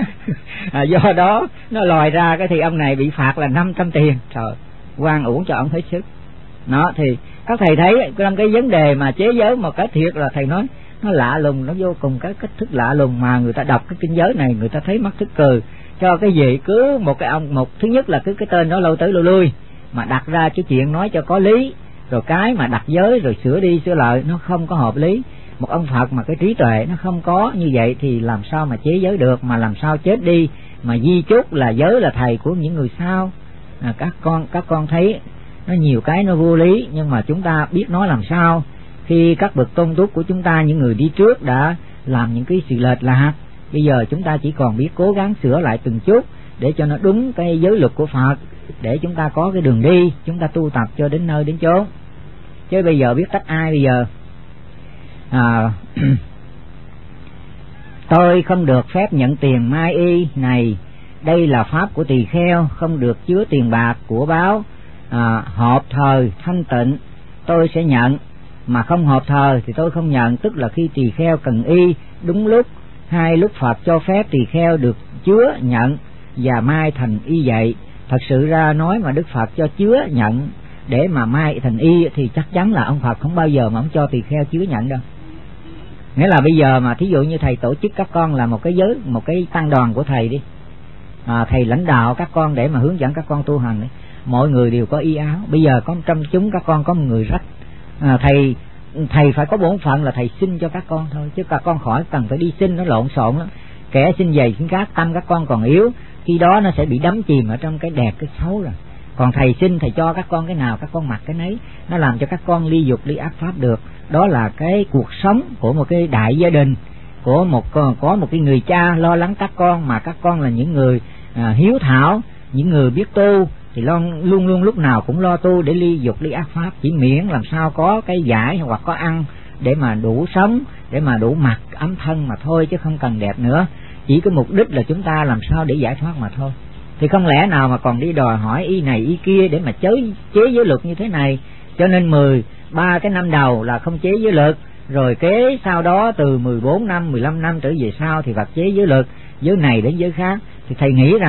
Do đó nó lòi ra cái thì ông này bị phạt là 500 tiền. Trời, oan uổng cho ông hết sức. Nó thì các thầy thấy trong cái vấn đề mà chế giới một cái thiệt là thầy nói nó lạ lùng, nó vô cùng cái cách thức lạ lùng, mà người ta đọc cái kinh giới này người ta thấy mắc thức cười. Cho cái gì cứ một cái ông, một thứ nhất là cứ cái tên đó lâu tới lâu lui mà đặt ra cái chuyện nói cho có lý, rồi cái mà đặt giới rồi sửa đi sửa lại nó không có hợp lý. Một ông Phật mà cái trí tuệ nó không có như vậy thì làm sao mà chế giới được, mà làm sao chết đi mà di chúc là giới là thầy của những người sau. Các con thấy nó nhiều cái nó vô lý, nhưng mà chúng ta biết nói làm sao khi các bậc tôn túc của chúng ta, những người đi trước đã làm những cái sự lệch lạc. Bây giờ chúng ta chỉ còn biết cố gắng sửa lại từng chút để cho nó đúng cái giới luật của Phật, để chúng ta có cái đường đi, chúng ta tu tập cho đến nơi đến chốn. Chứ bây giờ biết trách ai bây giờ? Tôi không được phép nhận tiền mai y này, đây là pháp của tỳ kheo, không được chứa tiền bạc của báo. Họp thời thanh tịnh tôi sẽ nhận, mà không họp thời thì tôi không nhận. Tức là khi tỳ kheo cần y đúng lúc, hai lúc Phật cho phép tỳ kheo được chứa nhận và mai thành y vậy. Thật sự ra nói mà Đức Phật cho chứa nhận để mà mai thành y thì chắc chắn là ông Phật không bao giờ mà ông cho tỳ kheo chứa nhận đâu. Nghĩa là bây giờ mà thí dụ như thầy tổ chức các con là một cái giới, một cái tăng đoàn của thầy đi, thầy lãnh đạo các con để mà hướng dẫn các con tu hành ấy. Mọi người đều có y áo. Bây giờ có trong chúng các con có một người rách, thầy phải có bổn phận là thầy xin cho các con thôi, chứ các con khỏi cần phải đi xin, nó lộn xộn lắm. Kẻ xin giày xin cát, tâm các con còn yếu, khi đó nó sẽ bị đắm chìm ở trong cái đẹp cái xấu rồi. Còn thầy xin, thầy cho các con cái nào các con mặc cái nấy, nó làm cho các con ly dục ly ác pháp được. Đó là cái cuộc sống của một cái đại gia đình, của có một cái người cha lo lắng các con, mà các con là những người hiếu thảo, những người biết tu thì luôn luôn lúc nào cũng lo tu để ly dục ly ác pháp, chỉ miễn làm sao có cái giải hoặc có ăn để mà đủ sống, để mà đủ mặc ấm thân mà thôi, chứ không cần đẹp nữa. Chỉ có mục đích là chúng ta làm sao để giải thoát mà thôi. Thì không lẽ nào mà còn đi đòi hỏi y này y kia để mà chế giới luật như thế này. Cho nên 13 cái năm đầu là không chế giới luật, rồi kế sau đó từ 14 năm 15 năm trở về sau thì Phật chế giới luật, giới này đến giới khác. Thì thầy nghĩ rằng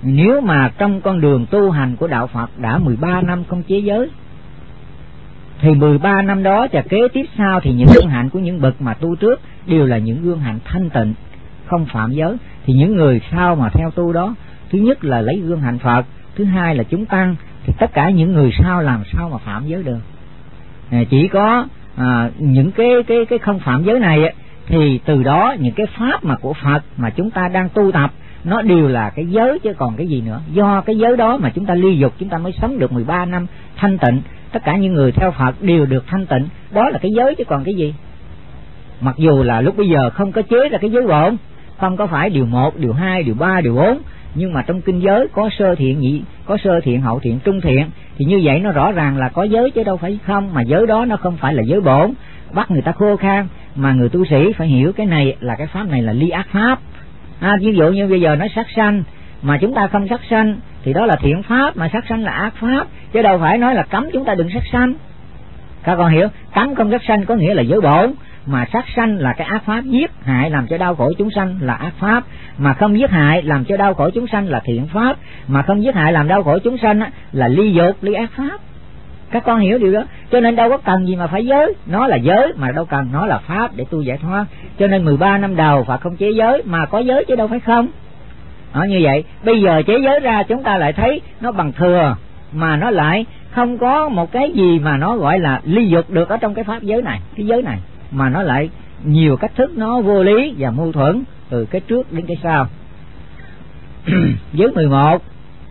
Nếu mà trong con đường tu hành của đạo Phật đã 13 năm không chế giới, thì 13 năm đó và kế tiếp sau thì những gương hạnh của những bậc mà tu trước đều là những gương hạnh thanh tịnh, không phạm giới. Thì những người sau mà theo tu đó, thứ nhất là lấy gương hạnh Phật, thứ hai là chúng tăng, thì tất cả những người sau làm sao mà phạm giới được. Chỉ có những cái không phạm giới này thì từ đó những cái pháp mà của Phật mà chúng ta đang tu tập nó đều là cái giới chứ còn cái gì nữa. Do cái giới đó mà chúng ta ly dục, chúng ta mới sống được 13 năm thanh tịnh. Tất cả những người theo Phật đều được thanh tịnh, đó là cái giới chứ còn cái gì. Mặc dù là lúc bây giờ không có chế ra cái giới bổn, không có phải điều 1, điều 2, điều 3, điều 4, nhưng mà trong kinh giới có sơ thiện, nhị, có sơ thiện, hậu thiện, trung thiện, thì như vậy nó rõ ràng là có giới chứ đâu phải không. Mà giới đó nó không phải là giới bổn bắt người ta khô khan, mà người tu sĩ phải hiểu cái này là cái pháp này là ly ác pháp. Ví dụ như bây giờ nói sát sanh mà chúng ta không sát sanh thì đó là thiện pháp, mà sát sanh là ác pháp, chứ đâu phải nói là cấm chúng ta đừng sát sanh. Các con hiểu, cấm không sát sanh có nghĩa là giới bổn, mà sát sanh là cái ác pháp, giết hại làm cho đau khổ chúng sanh là ác pháp, mà không giết hại làm cho đau khổ chúng sanh là thiện pháp, mà không giết hại làm đau khổ chúng sanh là ly dục, ly ác pháp. Các con hiểu điều đó, cho nên đâu có cần gì mà phải giới, nó là giới mà đâu cần, nó là pháp để tu giải thoát. Cho nên 13 năm đầu Phật không chế giới, mà có giới chứ đâu phải không. Như vậy bây giờ chế giới ra chúng ta lại thấy nó bằng thừa, mà nó lại không có một cái gì mà nó gọi là ly dục được ở trong cái pháp giới này, cái giới này, mà nó lại nhiều cách thức nó vô lý và mâu thuẫn từ cái trước đến cái sau. Giới 11,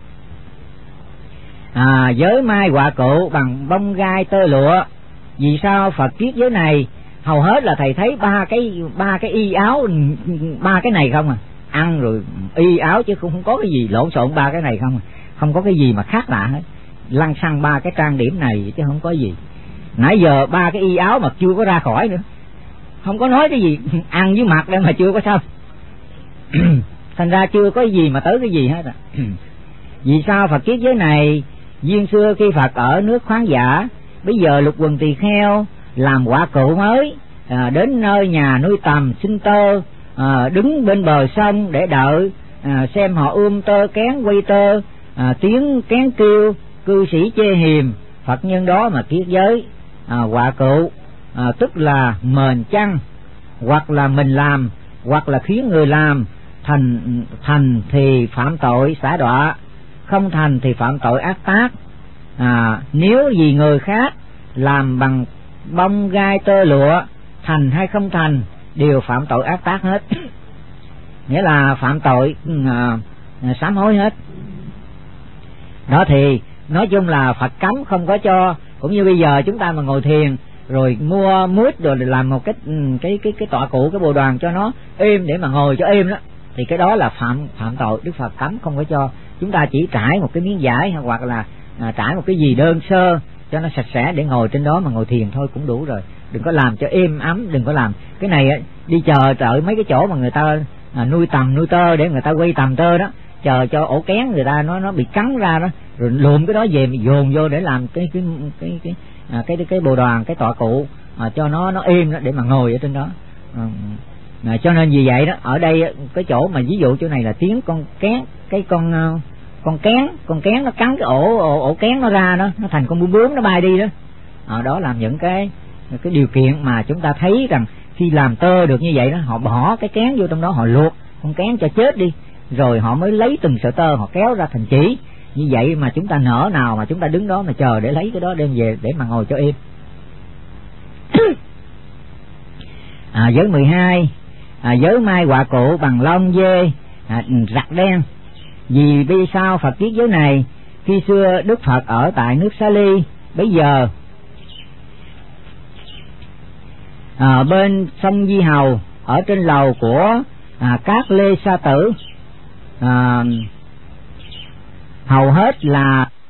giới mai họa cụ bằng bông gai tơ lụa. Vì sao Phật triết giới này hầu hết là thầy thấy ba cái y áo, ba cái này không ăn rồi y áo, chứ không có cái gì lộn xộn, ba cái này không không có cái gì mà khác lạ hết, lăng xăng ba cái trang điểm này chứ không có gì. Nãy giờ ba cái y áo mà chưa có ra khỏi nữa, không có nói cái gì ăn với mặc đây mà chưa có xong. Thành ra chưa có gì mà tới cái gì hết Vì sao Phật triết giới này? Duyên xưa khi Phật ở nước Khoáng Giả, bây giờ lục quần tỳ kheo làm quả cụ mới, đến nơi nhà nuôi tầm sinh tơ, đứng bên bờ sông để đợi xem họ tơ kén quay tơ, tiếng kén kêu cư sĩ chê hiềm. Phật nhân đó mà triết giới quả cụ, tức là mền chăng, hoặc là mình làm, hoặc là khiến người làm. Thành thì phạm tội xả đọa, không thành thì phạm tội ác tác. Nếu vì người khác làm bằng bông gai tơ lụa, thành hay không thành đều phạm tội ác tác hết. Nghĩa là phạm tội sám hối hết. Đó thì nói chung là Phật cấm không có cho. Cũng như bây giờ chúng ta mà ngồi thiền rồi mua mút rồi làm một cái tọa cụ, cái bồ đoàn cho nó êm để mà ngồi cho êm đó, thì cái đó là phạm tội. Đức Phật cấm không có cho. Chúng ta chỉ trải một cái miếng vải hoặc là trải một cái gì đơn sơ cho nó sạch sẽ để ngồi trên đó mà ngồi thiền thôi cũng đủ rồi. Đừng có làm cho êm ấm, đừng có làm cái này đi chờ đợi mấy cái chỗ mà người ta nuôi tầm nuôi tơ để người ta quay tầm tơ đó, chờ cho ổ kén người ta nó bị cắn ra đó, rồi lùm cái đó về mình dồn vô để làm cái bồ đoàn, cái tọa cụ cho nó êm đó để mà ngồi ở trên đó. Cho nên vì vậy đó, ở đây cái chỗ mà ví dụ chỗ này là tiếng con kén, cái con kén nó cắn cái ổ kén nó ra đó, nó thành con bướm nó bay đi đó. Đó làm những cái điều kiện mà chúng ta thấy rằng khi làm tơ được như vậy đó, họ bỏ cái kén vô trong đó, họ luộc con kén cho chết đi, rồi họ mới lấy từng sợi tơ họ kéo ra thành chỉ. Như vậy mà chúng ta nỡ nào mà chúng ta đứng đó mà chờ để lấy cái đó đem về để mà ngồi cho êm. Giới 12, giới mai họa cụ bằng lông dê rặt đen. Vì vì sao Phật triết giới này? Khi xưa Đức Phật ở tại nước Xá Ly, bây giờ bên sông Di Hầu, ở trên lầu của các Lê Sa Tử, hầu hết là